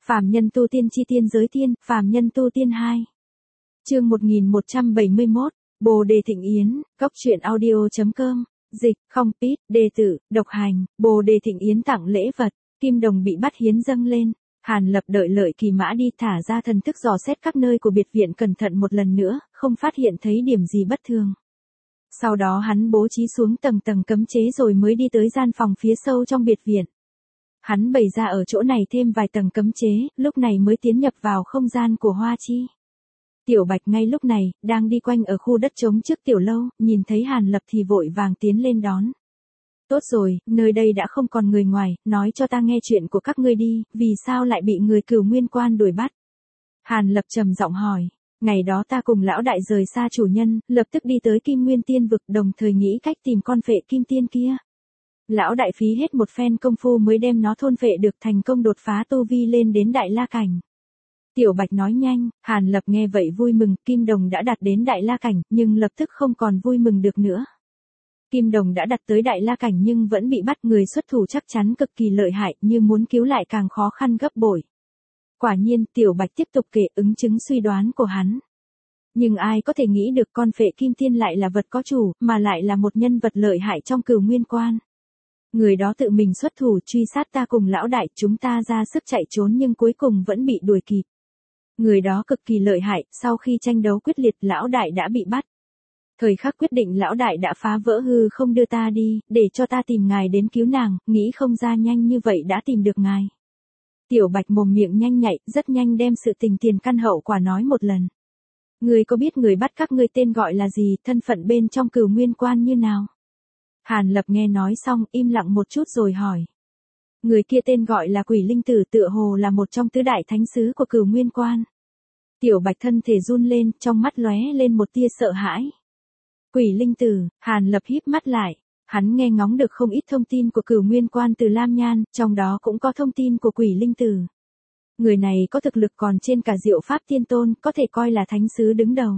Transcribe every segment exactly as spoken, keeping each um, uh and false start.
Phàm nhân tu tiên chi tiên giới tiên, phàm nhân tu tiên hai. Chương một nghìn một trăm bảy mươi mốt, Bồ Đề Thịnh Yến, Cốc truyện audio chấm com, dịch, không pít, đề tử, độc hành, Bồ Đề Thịnh Yến tặng lễ vật, kim đồng bị bắt hiến dâng lên. Hàn Lập đợi lợi kỳ mã đi thả ra thần thức dò xét các nơi của biệt viện cẩn thận một lần nữa, không phát hiện thấy điểm gì bất thường. Sau đó hắn bố trí xuống tầng tầng cấm chế rồi mới đi tới gian phòng phía sâu trong biệt viện. Hắn bày ra ở chỗ này thêm vài tầng cấm chế, lúc này mới tiến nhập vào không gian của Hoa Chi. Tiểu Bạch ngay lúc này, đang đi quanh ở khu đất trống trước tiểu lâu, nhìn thấy Hàn Lập thì vội vàng tiến lên đón. Tốt rồi, nơi đây đã không còn người ngoài, nói cho ta nghe chuyện của các ngươi đi, vì sao lại bị người Cửu Nguyên Quan đuổi bắt? Hàn Lập trầm giọng hỏi, ngày đó ta cùng lão đại rời xa chủ nhân, lập tức đi tới Kim Nguyên Tiên vực đồng thời nghĩ cách tìm con phệ kim tiên kia. Lão đại phí hết một phen công phu mới đem nó thôn phệ được thành công đột phá tu vi lên đến đại la cảnh. Tiểu Bạch nói nhanh, Hàn Lập nghe vậy vui mừng, Kim Đồng đã đạt đến đại la cảnh, nhưng lập tức không còn vui mừng được nữa. Kim Đồng đã đạt tới đại la cảnh nhưng vẫn bị bắt, người xuất thủ chắc chắn cực kỳ lợi hại, như muốn cứu lại càng khó khăn gấp bội. Quả nhiên, Tiểu Bạch tiếp tục kể ứng chứng suy đoán của hắn. Nhưng ai có thể nghĩ được con phệ kim tiên lại là vật có chủ, mà lại là một nhân vật lợi hại trong Cửu Nguyên Quan. Người đó tự mình xuất thủ truy sát ta cùng lão đại, chúng ta ra sức chạy trốn nhưng cuối cùng vẫn bị đuổi kịp. Người đó cực kỳ lợi hại, sau khi tranh đấu quyết liệt lão đại đã bị bắt. Thời khắc quyết định lão đại đã phá vỡ hư không đưa ta đi, để cho ta tìm ngài đến cứu nàng, nghĩ không ra nhanh như vậy đã tìm được ngài. Tiểu Bạch mồm miệng nhanh nhạy, rất nhanh đem sự tình tiền căn hậu quả nói một lần. Ngươi có biết người bắt các ngươi tên gọi là gì, thân phận bên trong Cửu Nguyên Quan như nào? Hàn Lập nghe nói xong, im lặng một chút rồi hỏi. Người kia tên gọi là Quỷ Linh Tử, tựa hồ là một trong tứ đại thánh sứ của Cửu Nguyên Quan. Tiểu Bạch thân thể run lên, trong mắt lóe lên một tia sợ hãi. Quỷ Linh Tử, Hàn Lập híp mắt lại, hắn nghe ngóng được không ít thông tin của Cửu Nguyên Quan từ Lam Nhan, trong đó cũng có thông tin của Quỷ Linh Tử. Người này có thực lực còn trên cả Diệu Pháp Tiên Tôn, có thể coi là thánh sứ đứng đầu.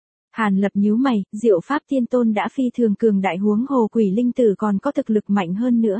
Hàn Lập nhíu mày, Diệu Pháp Tiên Tôn đã phi thường cường đại, huống hồ Quỷ Linh Tử còn có thực lực mạnh hơn nữa.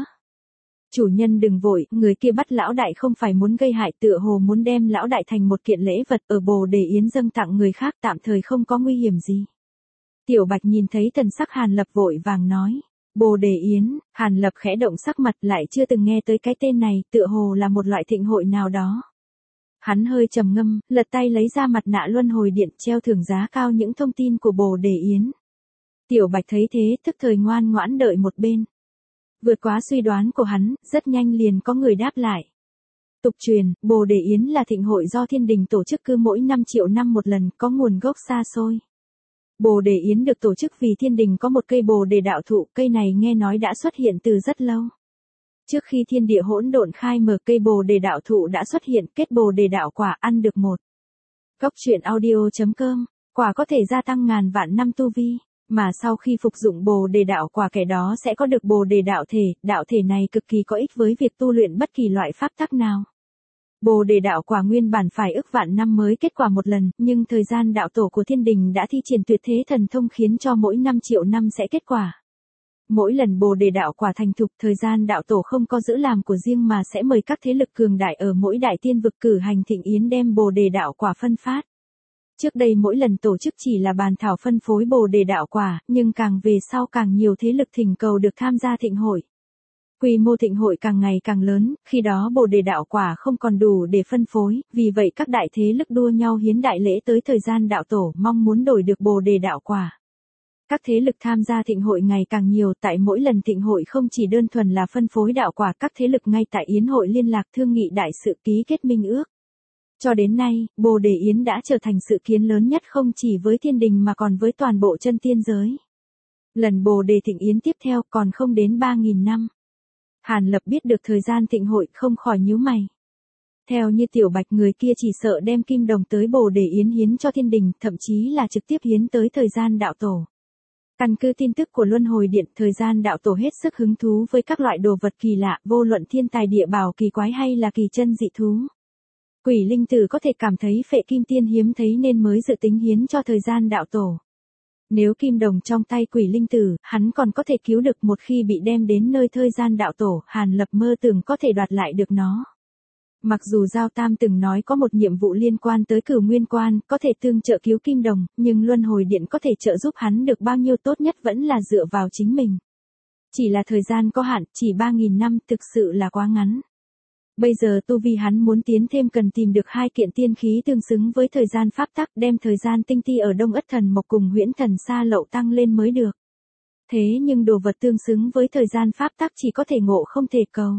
Chủ nhân đừng vội, người kia bắt lão đại không phải muốn gây hại, tựa hồ muốn đem lão đại thành một kiện lễ vật ở Bồ Đề Yến dâng tặng người khác, tạm thời không có nguy hiểm gì. Tiểu Bạch nhìn thấy thần sắc Hàn Lập vội vàng nói. Bồ Đề Yến, Hàn Lập khẽ động sắc mặt, lại chưa từng nghe tới cái tên này, tựa hồ là một loại thịnh hội nào đó. Hắn hơi trầm ngâm, lật tay lấy ra mặt nạ luân hồi điện, treo thưởng giá cao những thông tin của Bồ Đề Yến. Tiểu Bạch thấy thế, tức thời ngoan ngoãn đợi một bên. Vượt quá suy đoán của hắn, rất nhanh liền có người đáp lại. Tục truyền, Bồ Đề Yến là thịnh hội do thiên đình tổ chức cứ mỗi năm triệu năm một lần, có nguồn gốc xa xôi. Bồ Đề Yến được tổ chức vì thiên đình có một cây Bồ Đề đạo thụ, cây này nghe nói đã xuất hiện từ rất lâu. Trước khi thiên địa hỗn độn khai mở, cây Bồ Đề đạo thụ đã xuất hiện, kết Bồ Đề đạo quả, ăn được một. Cốc truyện audio chấm com, quả có thể gia tăng ngàn vạn năm tu vi, mà sau khi phục dụng Bồ Đề đạo quả kẻ đó sẽ có được Bồ Đề đạo thể, đạo thể này cực kỳ có ích với việc tu luyện bất kỳ loại pháp tắc nào. Bồ Đề đạo quả nguyên bản phải ức vạn năm mới kết quả một lần, nhưng thời gian đạo tổ của thiên đình đã thi triển tuyệt thế thần thông khiến cho mỗi năm triệu năm sẽ kết quả. Mỗi lần Bồ Đề đạo quả thành thục, thời gian đạo tổ không có giữ làm của riêng mà sẽ mời các thế lực cường đại ở mỗi đại tiên vực cử hành thịnh yến đem Bồ Đề đạo quả phân phát. Trước đây mỗi lần tổ chức chỉ là bàn thảo phân phối Bồ Đề đạo quả, nhưng càng về sau càng nhiều thế lực thỉnh cầu được tham gia thịnh hội. Quy mô thịnh hội càng ngày càng lớn, khi đó Bồ Đề đạo quả không còn đủ để phân phối, vì vậy các đại thế lực đua nhau hiến đại lễ tới thời gian đạo tổ, mong muốn đổi được Bồ Đề đạo quả. Các thế lực tham gia thịnh hội ngày càng nhiều, tại mỗi lần thịnh hội không chỉ đơn thuần là phân phối đạo quả, các thế lực ngay tại yến hội liên lạc thương nghị đại sự, ký kết minh ước. Cho đến nay, Bồ Đề Yến đã trở thành sự kiến lớn nhất không chỉ với thiên đình mà còn với toàn bộ chân tiên giới. Lần Bồ Đề Thịnh Yến tiếp theo còn không đến ba nghìn năm. Hàn Lập biết được thời gian thịnh hội không khỏi nhíu mày. Theo như Tiểu Bạch, người kia chỉ sợ đem kim đồng tới Bồ Đề Yến hiến cho thiên đình, thậm chí là trực tiếp hiến tới thời gian đạo tổ. Căn cứ tin tức của luân hồi điện, thời gian đạo tổ hết sức hứng thú với các loại đồ vật kỳ lạ, vô luận thiên tài địa bảo kỳ quái hay là kỳ chân dị thú. Quỷ Linh Tử có thể cảm thấy phệ kim tiên hiếm thấy nên mới dự tính hiến cho thời gian đạo tổ. Nếu kim đồng trong tay Quỷ Linh Tử, hắn còn có thể cứu được, một khi bị đem đến nơi thời gian đạo tổ, Hàn Lập mơ tưởng có thể đoạt lại được nó. Mặc dù Giao Tam từng nói có một nhiệm vụ liên quan tới Cửu Nguyên Quan, có thể tương trợ cứu Kim Đồng, nhưng Luân Hồi Điện có thể trợ giúp hắn được bao nhiêu tốt nhất vẫn là dựa vào chính mình. Chỉ là thời gian có hạn, chỉ ba nghìn năm thực sự là quá ngắn. Bây giờ tu vi hắn muốn tiến thêm cần tìm được hai kiện tiên khí tương xứng với thời gian pháp tắc, đem thời gian tinh ti ở Đông Ất Thần Mộc cùng Huyễn Thần Sa Lậu tăng lên mới được. Thế nhưng đồ vật tương xứng với thời gian pháp tắc chỉ có thể ngộ không thể cầu.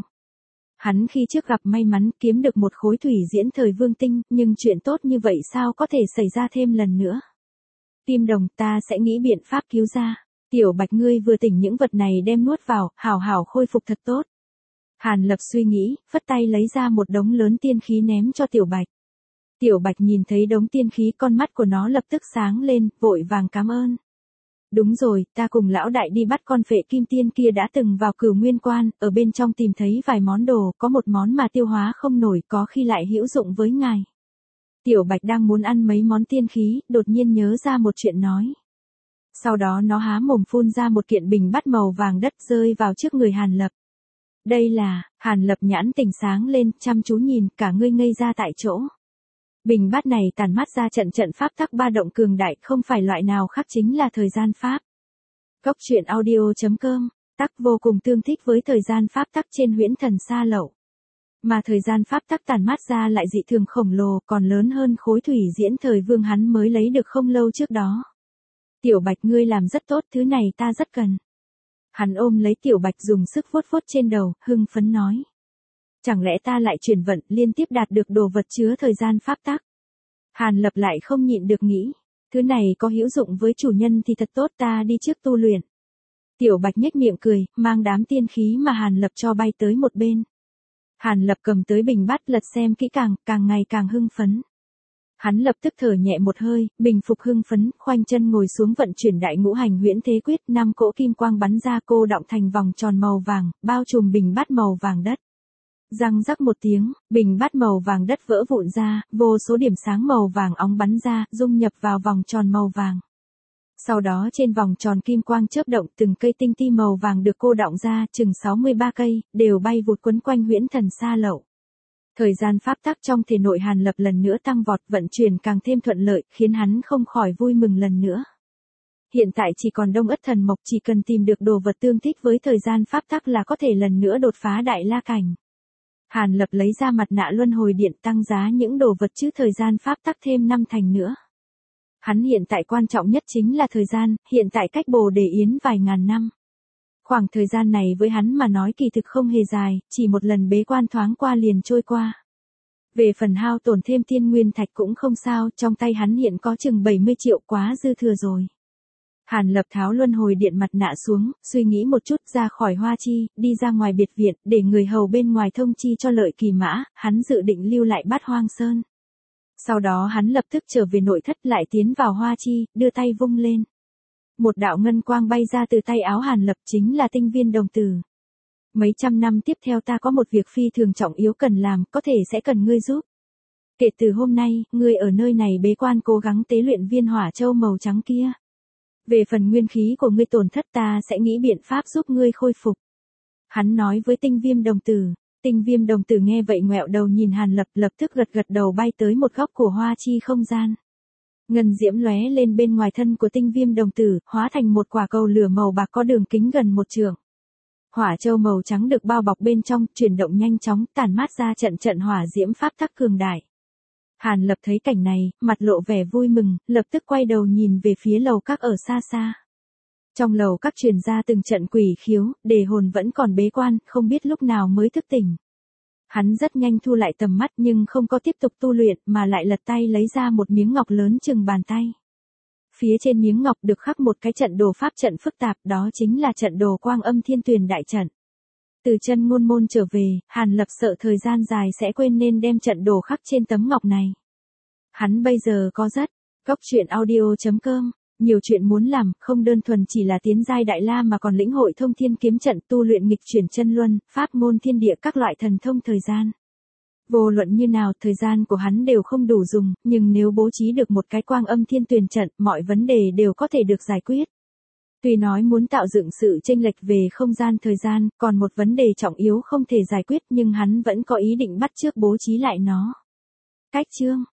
Hắn khi trước gặp may mắn kiếm được một khối thủy diễn thời vương tinh, nhưng chuyện tốt như vậy sao có thể xảy ra thêm lần nữa. Kim Đồng, ta sẽ nghĩ biện pháp cứu ra. Tiểu Bạch, ngươi vừa tỉnh những vật này đem nuốt vào, hảo hảo khôi phục thật tốt. Hàn Lập suy nghĩ, phất tay lấy ra một đống lớn tiên khí ném cho Tiểu Bạch. Tiểu Bạch nhìn thấy đống tiên khí, con mắt của nó lập tức sáng lên, vội vàng cảm ơn. Đúng rồi, ta cùng lão đại đi bắt con phệ kim tiên kia đã từng vào Cửu Nguyên Quan, ở bên trong tìm thấy vài món đồ, có một món mà tiêu hóa không nổi, có khi lại hữu dụng với ngài. Tiểu Bạch đang muốn ăn mấy món tiên khí, đột nhiên nhớ ra một chuyện nói. Sau đó nó há mồm phun ra một kiện bình bát màu vàng đất rơi vào trước người Hàn Lập. Đây là, Hàn Lập nhãn tỉnh sáng lên, chăm chú nhìn, cả người ngây ra tại chỗ. Bình bát này tản mát ra trận trận pháp tắc ba động cường đại, không phải loại nào khác chính là thời gian pháp. Cốc truyện audio chấm com, tắc vô cùng tương thích với thời gian pháp tắc trên Huyễn Thần Sa Lậu. Mà thời gian pháp tắc tản mát ra lại dị thường khổng lồ, còn lớn hơn khối thủy diễn thời vương hắn mới lấy được không lâu trước đó. Tiểu Bạch, ngươi làm rất tốt, thứ này ta rất cần. Hắn ôm lấy Tiểu Bạch dùng sức vuốt vuốt trên đầu, hưng phấn nói. Chẳng lẽ ta lại chuyển vận, liên tiếp đạt được đồ vật chứa thời gian pháp tắc? Hàn Lập lại không nhịn được nghĩ, thứ này có hữu dụng với chủ nhân thì thật tốt, ta đi trước tu luyện. Tiểu Bạch nhếch miệng cười, mang đám tiên khí mà Hàn Lập cho bay tới một bên. Hàn Lập cầm tới bình bát lật xem kỹ càng, càng ngày càng hưng phấn. Hắn lập tức thở nhẹ một hơi, bình phục hưng phấn, khoanh chân ngồi xuống vận chuyển đại ngũ hành huyễn thế quyết, năm cỗ kim quang bắn ra cô đọng thành vòng tròn màu vàng, bao trùm bình bát màu vàng đất. Răng rắc một tiếng, bình bát màu vàng đất vỡ vụn ra, vô số điểm sáng màu vàng óng bắn ra, dung nhập vào vòng tròn màu vàng. Sau đó trên vòng tròn kim quang chớp động, từng cây tinh ti màu vàng được cô đọng ra, chừng sáu mươi ba cây, đều bay vụt quấn quanh Huyễn Thần Sa Lậu. Thời gian pháp tắc trong thể nội Hàn Lập lần nữa tăng vọt, vận chuyển càng thêm thuận lợi, khiến hắn không khỏi vui mừng lần nữa. Hiện tại chỉ còn Đông Ất Thần Mộc, chỉ cần tìm được đồ vật tương thích với thời gian pháp tắc là có thể lần nữa đột phá đại la cảnh. Hàn Lập lấy ra mặt nạ luân hồi điện, tăng giá những đồ vật chứ thời gian pháp tắc thêm năm thành nữa. Hắn hiện tại quan trọng nhất chính là thời gian, hiện tại cách Bồ Đề Yến vài ngàn năm. Khoảng thời gian này với hắn mà nói kỳ thực không hề dài, chỉ một lần bế quan thoáng qua liền trôi qua. Về phần hao tổn thêm thiên nguyên thạch cũng không sao, trong tay hắn hiện có chừng bảy mươi triệu, quá dư thừa rồi. Hàn Lập tháo luân hồi điện mặt nạ xuống, suy nghĩ một chút, ra khỏi Hoa Chi, đi ra ngoài biệt viện, để người hầu bên ngoài thông chi cho Lợi Kỳ Mã, hắn dự định lưu lại Bát Hoang Sơn. Sau đó hắn lập tức trở về nội thất, lại tiến vào Hoa Chi, đưa tay vung lên. Một đạo ngân quang bay ra từ tay áo Hàn Lập, chính là tinh viên đồng tử. Mấy trăm năm tiếp theo ta có một việc phi thường trọng yếu cần làm, có thể sẽ cần ngươi giúp. Kể từ hôm nay, ngươi ở nơi này bế quan cố gắng tế luyện viên hỏa châu màu trắng kia. Về phần nguyên khí của ngươi tổn thất ta sẽ nghĩ biện pháp giúp ngươi khôi phục. Hắn nói với tinh viêm đồng tử. Tinh viêm đồng tử nghe vậy ngoẹo đầu nhìn Hàn Lập, lập tức gật gật đầu bay tới một góc của Hoa Chi không gian. Ngân diễm lóe lên bên ngoài thân của tinh viêm đồng tử, hóa thành một quả cầu lửa màu bạc có đường kính gần một trượng. Hỏa châu màu trắng được bao bọc bên trong, chuyển động nhanh chóng, tản mát ra trận trận hỏa diễm pháp tắc cường đại. Hàn Lập thấy cảnh này, mặt lộ vẻ vui mừng, lập tức quay đầu nhìn về phía lầu các ở xa xa. Trong lầu các truyền ra từng trận quỷ khiếu, đề hồn vẫn còn bế quan, không biết lúc nào mới thức tỉnh. Hắn rất nhanh thu lại tầm mắt nhưng không có tiếp tục tu luyện mà lại lật tay lấy ra một miếng ngọc lớn chừng bàn tay. Phía trên miếng ngọc được khắc một cái trận đồ pháp trận phức tạp, đó chính là trận đồ Quang Âm Thiên Tuyền đại trận. Từ chân ngôn môn trở về, Hàn Lập sợ thời gian dài sẽ quên nên đem trận đồ khắc trên tấm ngọc này. Hắn bây giờ có rất, cốc truyện audio chấm com, nhiều chuyện muốn làm, không đơn thuần chỉ là tiến giai đại la mà còn lĩnh hội thông thiên kiếm trận, tu luyện nghịch chuyển chân luân, pháp môn thiên địa, các loại thần thông thời gian. Vô luận như nào, thời gian của hắn đều không đủ dùng, nhưng nếu bố trí được một cái Quang Âm Thiên Tuyền trận, mọi vấn đề đều có thể được giải quyết. Tuy nói muốn tạo dựng sự chênh lệch về không gian thời gian, còn một vấn đề trọng yếu không thể giải quyết nhưng hắn vẫn có ý định bắt chước bố trí lại nó. Cách chương